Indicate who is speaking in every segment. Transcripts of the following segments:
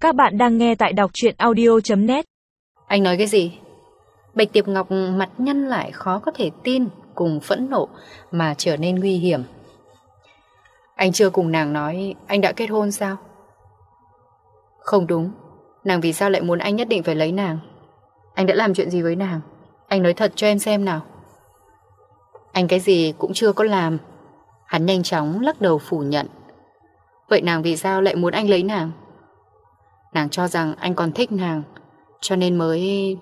Speaker 1: Các bạn đang nghe tại đọc truyện audio.net.
Speaker 2: Anh nói cái gì? Bạch Tiệp Ngọc mặt nhăn lại khó có thể tin, cùng phẫn nộ mà trở nên nguy hiểm. Anh chưa cùng nàng nói anh đã kết hôn sao? Không đúng. Nàng vì sao lại muốn anh nhất định phải lấy nàng? Anh đã làm chuyện gì với nàng? Anh nói thật cho em xem nào. Anh cái gì cũng chưa có làm. Hắn nhanh chóng lắc đầu phủ nhận. Vậy nàng vì sao lại muốn anh lấy nàng? Nàng cho rằng anh còn thích nàng, cho nên mới...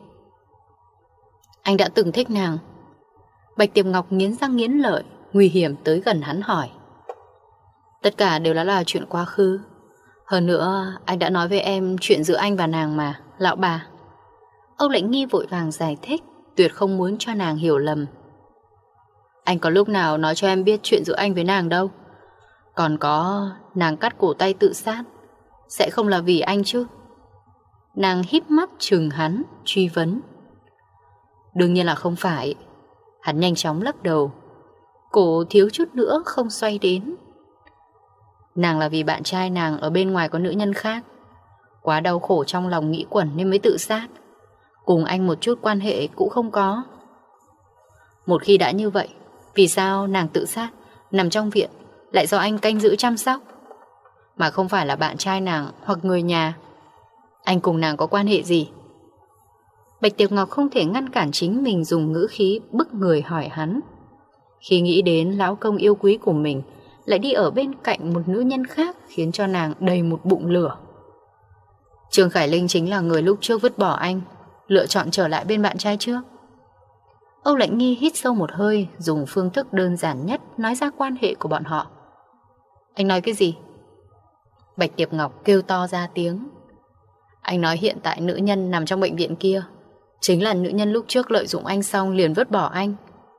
Speaker 2: Anh đã từng thích nàng. Bạch Tiệp Ngọc nghiến răng nghiến lợi, nguy hiểm tới gần hắn hỏi. Tất cả đều là chuyện quá khứ. Hơn nữa anh đã nói với em chuyện giữa anh và nàng mà, lão bà. Âu Lệnh Nghi vội vàng giải thích, tuyệt không muốn cho nàng hiểu lầm. Anh có lúc nào nói cho em biết chuyện giữa anh với nàng đâu. Còn có nàng cắt cổ tay tự sát, sẽ không là vì anh chứ? Nàng híp mắt trừng hắn, truy vấn. Đương nhiên là không phải. Hắn nhanh chóng lắc đầu, cổ thiếu chút nữa không xoay đến. Nàng là vì bạn trai nàng ở bên ngoài có nữ nhân khác, quá đau khổ trong lòng nghĩ quẩn nên mới tự sát. Cùng anh một chút quan hệ cũng không có. Một khi đã như vậy, vì sao nàng tự sát, nằm trong viện, lại do anh canh giữ chăm sóc, mà không phải là bạn trai nàng hoặc người nhà? Anh cùng nàng có quan hệ gì? Bạch Tiệp Ngọc không thể ngăn cản chính mình dùng ngữ khí bức người hỏi hắn. Khi nghĩ đến lão công yêu quý của mình lại đi ở bên cạnh một nữ nhân khác, khiến cho nàng đầy một bụng lửa. Trương Khải Linh chính là người lúc trước vứt bỏ anh, lựa chọn trở lại bên bạn trai trước. Âu Lệnh Nghi hít sâu một hơi, dùng phương thức đơn giản nhất nói ra quan hệ của bọn họ. Anh nói cái gì? Bạch Tiệp Ngọc kêu to ra tiếng. Anh nói hiện tại nữ nhân nằm trong bệnh viện kia chính là nữ nhân lúc trước lợi dụng anh xong liền vứt bỏ anh.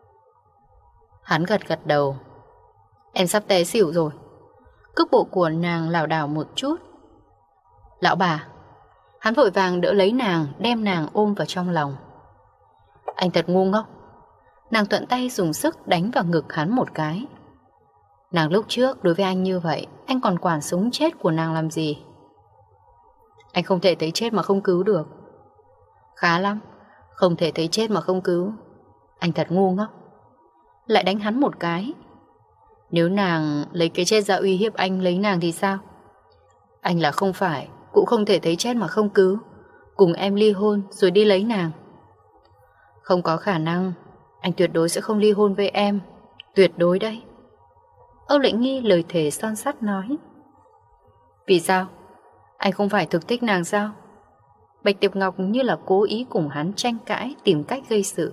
Speaker 2: Hắn gật gật đầu. Em sắp té xỉu rồi. Cước bộ của nàng lảo đảo một chút. Lão bà. Hắn vội vàng đỡ lấy nàng, đem nàng ôm vào trong lòng. Anh thật ngu ngốc. Nàng thuận tay dùng sức đánh vào ngực hắn một cái. Nàng lúc trước đối với anh như vậy, anh còn quản sống chết của nàng làm gì? Anh không thể thấy chết mà không cứu được. Khá lắm, không thể thấy chết mà không cứu. Anh thật ngu ngốc. Lại đánh hắn một cái. Nếu nàng lấy cái chết ra uy hiếp anh lấy nàng thì sao? Anh là không phải cũng không thể thấy chết mà không cứu, cùng em ly hôn rồi đi lấy nàng. Không có khả năng. Anh tuyệt đối sẽ không ly hôn với em. Tuyệt đối đấy. Âu Lệnh Nghi lời thề son sắt nói. Vì sao? Anh không phải thực thích nàng sao? Bạch Tiệp Ngọc như là cố ý cùng hắn tranh cãi, tìm cách gây sự.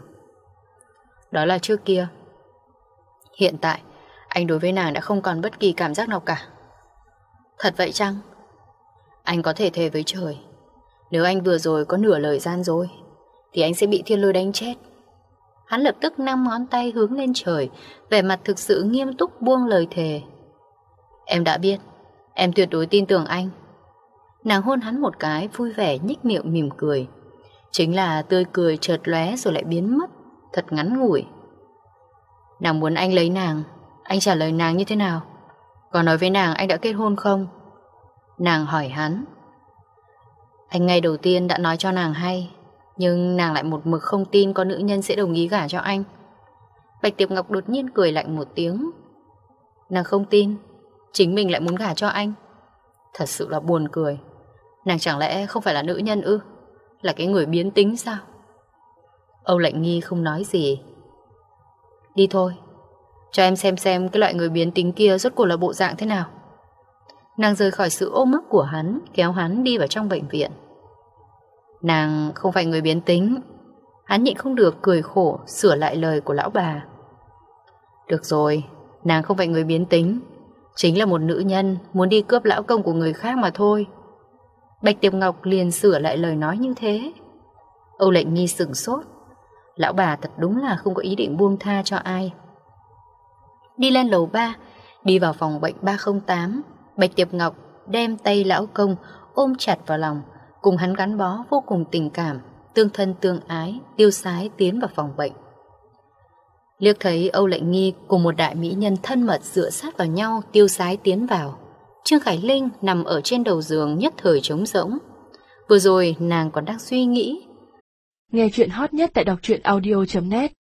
Speaker 2: Đó là trước kia. Hiện tại anh đối với nàng đã không còn bất kỳ cảm giác nào cả. Thật vậy chăng? Anh có thể thề với trời, nếu anh vừa rồi có nửa lời gian dối thì anh sẽ bị thiên lôi đánh chết. Hắn lập tức nắm ngón tay hướng lên trời, vẻ mặt thực sự nghiêm túc buông lời thề. Em đã biết. Em tuyệt đối tin tưởng anh. Nàng hôn hắn một cái, vui vẻ nhếch miệng mỉm cười. Chính là tươi cười chợt lóe rồi lại biến mất, thật ngắn ngủi. Nàng muốn anh lấy nàng, anh trả lời nàng như thế nào? Còn nói với nàng anh đã kết hôn không? Nàng hỏi hắn. Anh ngày đầu tiên đã nói cho nàng hay, nhưng nàng lại một mực không tin có nữ nhân sẽ đồng ý gả cho anh. Bạch Tiệp Ngọc đột nhiên cười lạnh một tiếng. Nàng không tin, chính mình lại muốn gả cho anh. Thật sự là buồn cười. Nàng chẳng lẽ không phải là nữ nhân ư? Là cái người biến tính sao? Âu Lệnh Nghi không nói gì. Đi thôi, cho em xem cái loại người biến tính kia rốt cuộc là bộ dạng thế nào. Nàng rời khỏi sự ôm ấp của hắn, kéo hắn đi vào trong bệnh viện. Nàng không phải người biến tính. Hắn nhịn không được cười khổ, sửa lại lời của lão bà. Được rồi, nàng không phải người biến tính, chính là một nữ nhân muốn đi cướp lão công của người khác mà thôi. Bạch Tiệp Ngọc liền sửa lại lời nói như thế. Âu Lệnh Nghi sửng sốt. Lão bà thật đúng là không có ý định buông tha cho ai. Đi lên lầu 3, đi vào phòng bệnh 308. Bạch Tiệp Ngọc đem tay lão công ôm chặt vào lòng, cùng hắn gắn bó vô cùng tình cảm, tương thân tương ái, tiêu sái tiến vào phòng bệnh. Liếc thấy Âu Lệnh Nghi cùng một đại mỹ nhân thân mật dựa sát vào nhau tiêu sái tiến vào, Trương Khải Linh nằm ở trên đầu giường nhất thời trống rỗng. Vừa rồi nàng còn đang suy nghĩ.
Speaker 1: Nghe chuyện hot nhất tại đọc truyện audio.net